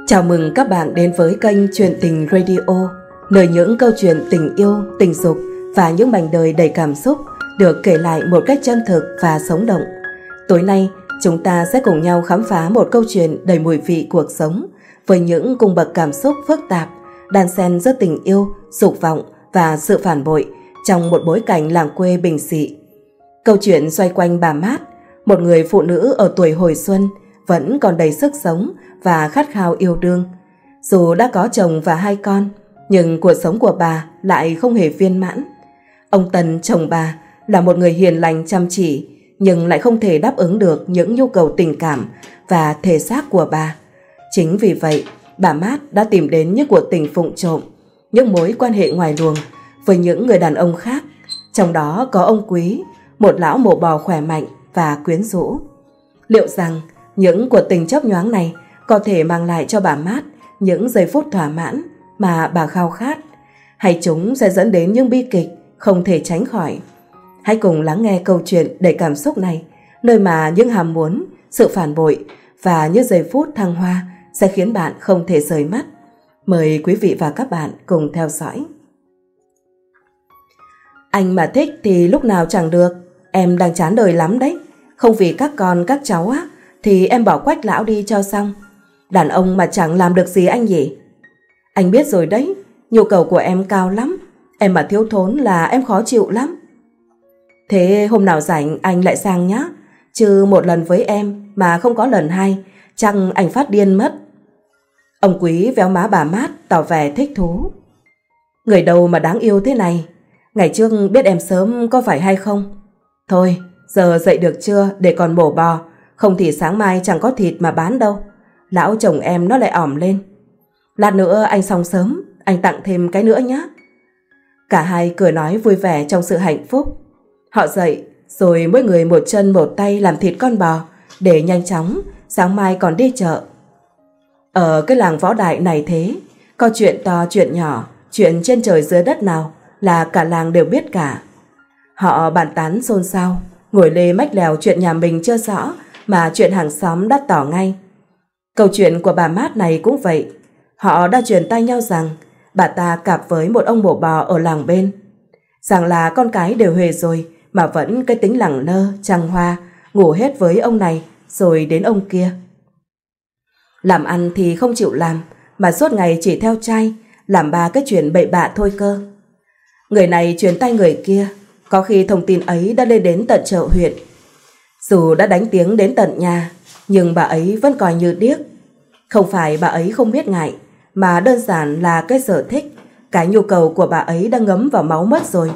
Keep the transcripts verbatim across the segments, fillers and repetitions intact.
Chào mừng các bạn đến với kênh Chuyện Tình Radio, nơi những câu chuyện tình yêu, tình dục và những mảnh đời đầy cảm xúc được kể lại một cách chân thực và sống động. Tối nay, chúng ta sẽ cùng nhau khám phá một câu chuyện đầy mùi vị cuộc sống với những cung bậc cảm xúc phức tạp, đan xen giữa tình yêu, dục vọng và sự phản bội trong một bối cảnh làng quê bình dị. Câu chuyện xoay quanh bà Mát, một người phụ nữ ở tuổi hồi xuân vẫn còn đầy sức sống và khát khao yêu đương. Dù đã có chồng và hai con, nhưng cuộc sống của bà lại không hề viên mãn. Ông Tần, chồng bà, là một người hiền lành chăm chỉ, nhưng lại không thể đáp ứng được những nhu cầu tình cảm và thể xác của bà. Chính vì vậy, bà Mát đã tìm đến những cuộc tình phụng trộm, những mối quan hệ ngoài luồng với những người đàn ông khác, trong đó có ông Quý, một lão mổ bò khỏe mạnh và quyến rũ. Liệu rằng những cuộc tình chớp nhoáng này có thể mang lại cho bà Mát những giây phút thỏa mãn mà bà khao khát, hay chúng sẽ dẫn đến những bi kịch không thể tránh khỏi? Hãy cùng lắng nghe câu chuyện đầy cảm xúc này, nơi mà những ham muốn, sự phản bội và những giây phút thăng hoa sẽ khiến bạn không thể rời mắt. Mời quý vị và các bạn cùng theo dõi. Anh mà thích thì lúc nào chẳng được, em đang chán đời lắm đấy. Không vì các con các cháu á thì em bỏ Quách lão đi cho xong. Đàn ông mà chẳng làm được gì anh nhỉ? Anh biết rồi đấy, nhu cầu của em cao lắm, em mà thiếu thốn là em khó chịu lắm. Thế hôm nào rảnh anh lại sang nhá, chứ một lần với em mà không có lần hai, chắc anh phát điên mất. Ông Quý véo má bà Mát tỏ vẻ thích thú. Người đâu mà đáng yêu thế này, ngày trước biết em sớm có phải hay không? Thôi, giờ dậy được chưa để còn mổ bò, không thì sáng mai chẳng có thịt mà bán đâu. Lão chồng em nó lại ỏm lên. Lát nữa anh xong sớm, anh tặng thêm cái nữa nhé. Cả hai cười nói vui vẻ trong sự hạnh phúc. Họ dậy rồi mỗi người một chân một tay làm thịt con bò để nhanh chóng sáng mai còn đi chợ. Ở cái làng Võ Đại này thế, có chuyện to chuyện nhỏ, chuyện trên trời dưới đất nào là cả làng đều biết cả. Họ bàn tán xôn xao, ngồi lê mách lèo chuyện nhà mình chưa rõ mà chuyện hàng xóm đã tỏ ngay. Câu chuyện của bà Mát này cũng vậy. Họ đã truyền tai nhau rằng bà ta cặp với một ông mổ bò ở làng bên, rằng là con cái đều huề rồi mà vẫn cái tính lẳng lơ trăng hoa, ngủ hết với ông này rồi đến ông kia. Làm ăn thì không chịu làm, mà suốt ngày chỉ theo trai, làm ba cái chuyện bậy bạ thôi cơ. Người này truyền tai người kia, có khi thông tin ấy đã lên đến tận chợ huyện. Dù đã đánh tiếng đến tận nhà, nhưng bà ấy vẫn coi như điếc. Không phải bà ấy không biết ngại, mà đơn giản là cái sở thích, cái nhu cầu của bà ấy đã ngấm vào máu mất rồi.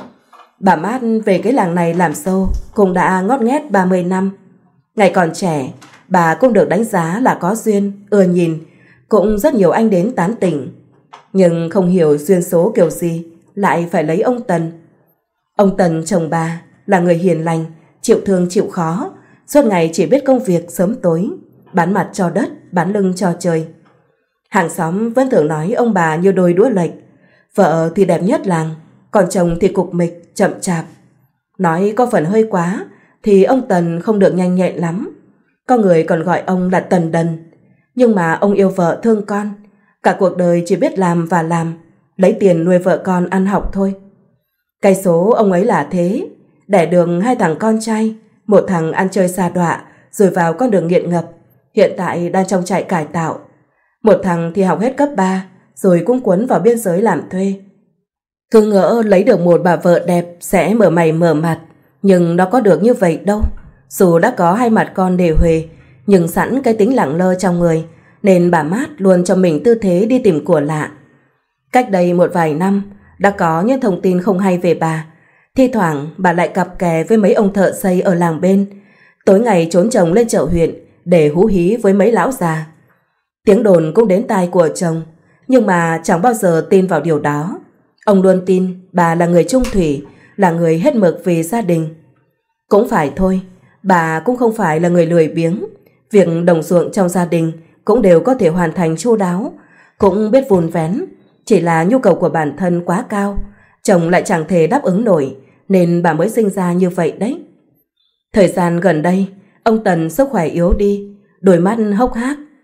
Bà Mát về cái làng này làm sâu cũng đã ngót nghét ba mươi năm. Ngày còn trẻ, bà cũng được đánh giá là có duyên, ưa nhìn, cũng rất nhiều anh đến tán tỉnh. Nhưng không hiểu duyên số kiểu gì lại phải lấy ông Tần. Ông Tần chồng bà là người hiền lành, chịu thương chịu khó, suốt ngày chỉ biết công việc sớm tối, bán mặt cho đất, bán lưng cho trời. Hàng xóm vẫn thường nói ông bà như đôi đũa lệch, vợ thì đẹp nhất làng, còn chồng thì cục mịch, chậm chạp. Nói có phần hơi quá thì ông Tần không được nhanh nhẹn lắm. Có người còn gọi ông là Tần Đần. Nhưng mà ông yêu vợ thương con, cả cuộc đời chỉ biết làm và làm, lấy tiền nuôi vợ con ăn học thôi. Cái số ông ấy là thế, đẻ được hai thằng con trai, một thằng ăn chơi xa đọa rồi vào con đường nghiện ngập, hiện tại đang trong trại cải tạo. Một thằng thì học hết cấp ba rồi cũng cuốn vào biên giới làm thuê. Cứ ngỡ lấy được một bà vợ đẹp sẽ mở mày mở mặt, nhưng nó có được như vậy đâu. Dù đã có hai mặt con đều huề, nhưng sẵn cái tính lẳng lơ trong người, nên bà Mát luôn cho mình tư thế đi tìm của lạ. Cách đây một vài năm, đã có những thông tin không hay về bà. Thi thoảng bà lại cặp kè với mấy ông thợ xây ở làng bên, tối ngày trốn chồng lên chợ huyện để hú hí với mấy lão già. Tiếng đồn cũng đến tai của chồng, nhưng mà chẳng bao giờ tin vào điều đó. Ông luôn tin bà là người trung thủy, là người hết mực vì gia đình. Cũng phải thôi, bà cũng không phải là người lười biếng. Việc đồng ruộng trong gia đình cũng đều có thể hoàn thành chu đáo, cũng biết vun vén. Chỉ là nhu cầu của bản thân quá cao, chồng lại chẳng thể đáp ứng nổi, nên bà mới sinh ra như vậy đấy. Thời gian gần đây, ông Tần sức khỏe yếu đi, đôi mắt hốc hác,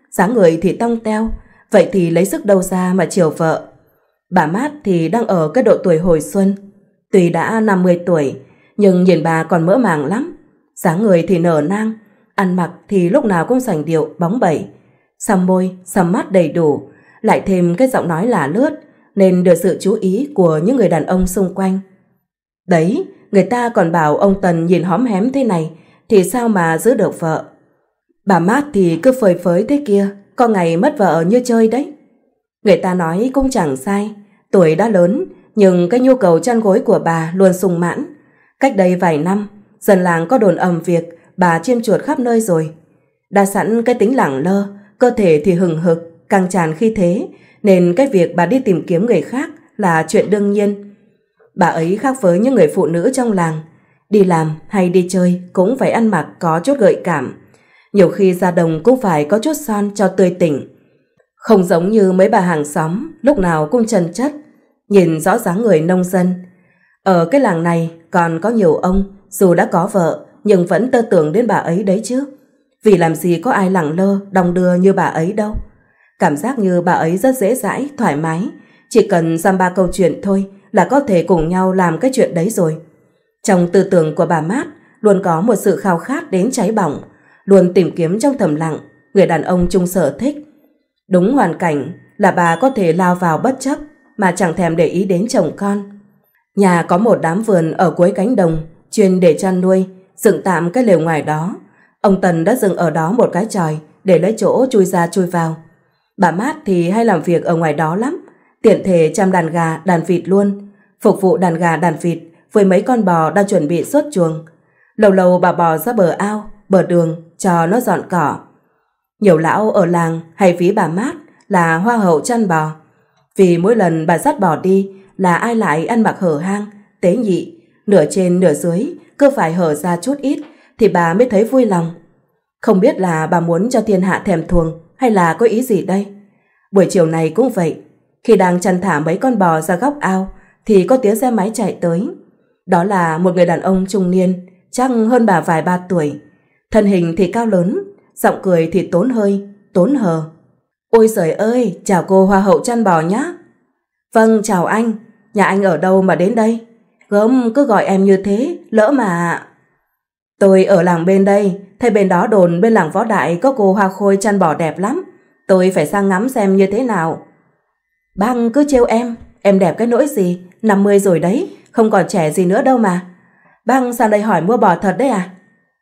dáng người thì tong teo, vậy thì lấy sức đâu ra mà chiều vợ. Bà Mát thì đang ở cái độ tuổi hồi xuân, tuy đã năm mươi tuổi, nhưng nhìn bà còn mỡ màng lắm, dáng người thì nở nang, ăn mặc thì lúc nào cũng sành điệu bóng bẩy, xăm môi, xăm mắt đầy đủ, lại thêm cái giọng nói lả lướt, nên được sự chú ý của những người đàn ông xung quanh. Đấy, người ta còn bảo ông Tần nhìn hóm hém thế này thì sao mà giữ được vợ. Bà Mát thì cứ phơi phới thế kia, có ngày mất vợ như chơi đấy. Người ta nói cũng chẳng sai, tuổi đã lớn nhưng cái nhu cầu chăn gối của bà luôn sung mãn. Cách đây vài năm, dân làng có đồn ầm việc bà chiêm chuột khắp nơi rồi. Đã sẵn cái tính lẳng lơ, cơ thể thì hừng hực, căng tràn khi thế, nên cái việc bà đi tìm kiếm người khác là chuyện đương nhiên. Bà ấy khác với những người phụ nữ trong làng, đi làm hay đi chơi cũng phải ăn mặc có chút gợi cảm, nhiều khi ra đồng cũng phải có chút son cho tươi tỉnh. Không giống như mấy bà hàng xóm lúc nào cũng chân chất, nhìn rõ dáng người nông dân. Ở cái làng này còn có nhiều ông dù đã có vợ nhưng vẫn tơ tưởng đến bà ấy đấy chứ, vì làm gì có ai lẳng lơ đong đưa như bà ấy đâu. Cảm giác như bà ấy rất dễ dãi, thoải mái, chỉ cần dăm ba câu chuyện thôi là có thể cùng nhau làm cái chuyện đấy rồi. Trong tư tưởng của bà Mát luôn có một sự khao khát đến cháy bỏng, luôn tìm kiếm trong thầm lặng người đàn ông chung sở thích. Đúng hoàn cảnh là bà có thể lao vào bất chấp mà chẳng thèm để ý đến chồng con. Nhà có một đám vườn ở cuối cánh đồng chuyên để chăn nuôi, dựng tạm cái lều ngoài đó. Ông Tần đã dựng ở đó một cái chòi để lấy chỗ chui ra chui vào. Bà Mát thì hay làm việc ở ngoài đó lắm, tiện thể chăm đàn gà đàn vịt luôn, phục vụ đàn gà đàn vịt với mấy con bò đang chuẩn bị xuất chuồng. Lâu lâu bà bò ra bờ ao, bờ đường cho nó dọn cỏ. Nhiều lão ở làng hay ví bà Mát là hoa hậu chăn bò, vì mỗi lần bà dắt bò đi là ai lại ăn mặc hở hang, tế nhị, nửa trên nửa dưới, cứ phải hở ra chút ít thì bà mới thấy vui lòng. Không biết là bà muốn cho thiên hạ thèm thuồng hay là có ý gì đây. Buổi chiều này cũng vậy, khi đang chăn thả mấy con bò ra góc ao thì có tiếng xe máy chạy tới. Đó là một người đàn ông trung niên, chắc hơn bà vài ba tuổi, thân hình thì cao lớn, giọng cười thì tốn hơi, tốn hờ. Ôi giời ơi, chào cô hoa hậu chăn bò nhá. Vâng, chào anh, nhà anh ở đâu mà đến đây? Gớm cứ gọi em như thế, lỡ mà... Tôi ở làng bên đây, thấy bên đó đồn bên làng Võ Đại có cô hoa khôi chăn bò đẹp lắm, tôi phải sang ngắm xem như thế nào. Bác cứ trêu em, em đẹp cái nỗi gì, năm mươi rồi đấy, không còn trẻ gì nữa đâu mà. Bác sang đây hỏi mua bò thật đấy à?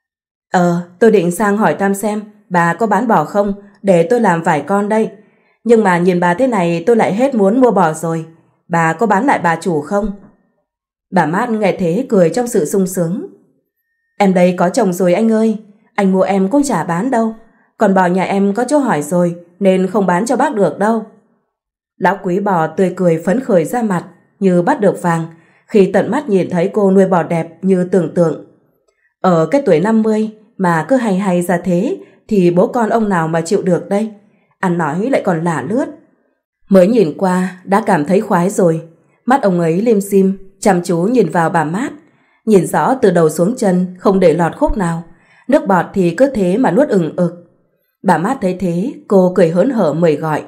Ờ, tôi định sang hỏi thăm xem bà có bán bò không, để tôi làm vài con đây. Nhưng mà nhìn bà thế này tôi lại hết muốn mua bò rồi. Bà có bán lại bà chủ không? Bà Mát nghe thế cười trong sự sung sướng. Em đây có chồng rồi anh ơi, anh mua em cũng chả bán đâu. Còn bò nhà em có chỗ hỏi rồi nên không bán cho bác được đâu. Lão quý bò tươi cười phấn khởi ra mặt như bắt được vàng khi tận mắt nhìn thấy cô nuôi bò đẹp như tưởng tượng. Ở cái tuổi năm mươi mà cứ hay hay ra thế thì bố con ông nào mà chịu được đây. Ăn nói lại còn lả lướt. Mới nhìn qua đã cảm thấy khoái rồi. Mắt ông ấy lim dim chăm chú nhìn vào bà Mát, nhìn rõ từ đầu xuống chân không để lọt khúc nào, nước bọt thì cứ thế mà nuốt ừng ực. Bà Mát thấy thế, cô cười hớn hở mời gọi.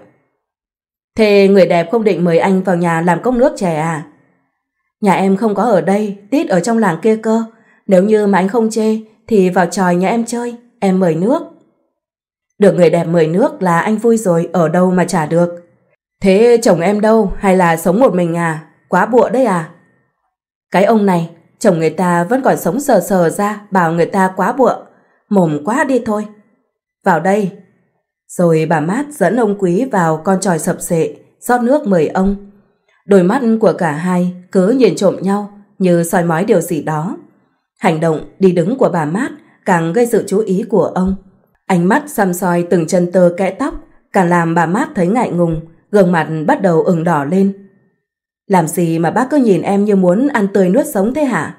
Thế người đẹp không định mời anh vào nhà làm cốc nước chè à? Nhà em không có ở đây, tít ở trong làng kia cơ. Nếu như mà anh không chê thì vào chòi nhà em chơi, em mời nước. Được người đẹp mời nước là anh vui rồi, ở đâu mà chả được. Thế chồng em đâu, hay là sống một mình à? Quá bụa đấy à? Cái ông này, chồng người ta vẫn còn sống sờ sờ ra, bảo người ta quá bụa. Mồm quá đi thôi. Vào đây. Rồi bà Mát dẫn ông Quý vào con chòi sập sệ, rót nước mời ông. Đôi mắt của cả hai cứ nhìn trộm nhau như soi mói điều gì đó. Hành động đi đứng của bà Mát càng gây sự chú ý của ông. Ánh mắt săm soi từng chân tơ kẽ tóc càng làm bà Mát thấy ngại ngùng, gương mặt bắt đầu ửng đỏ lên. Làm gì mà bác cứ nhìn em như muốn ăn tươi nuốt sống thế hả?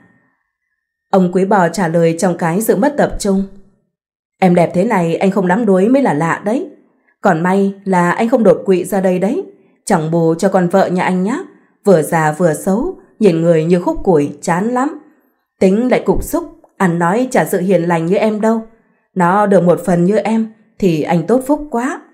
Ông Quý bò trả lời trong cái sự mất tập trung. Em đẹp thế này anh không đắm đuối mới là lạ đấy. Còn may là anh không đột quỵ ra đây đấy. Chẳng bù cho con vợ nhà anh nhá. Vừa già vừa xấu, nhìn người như khúc củi, chán lắm. Tính lại cục xúc, ăn nói chả sự hiền lành như em đâu. Nó được một phần như em thì anh tốt phúc quá.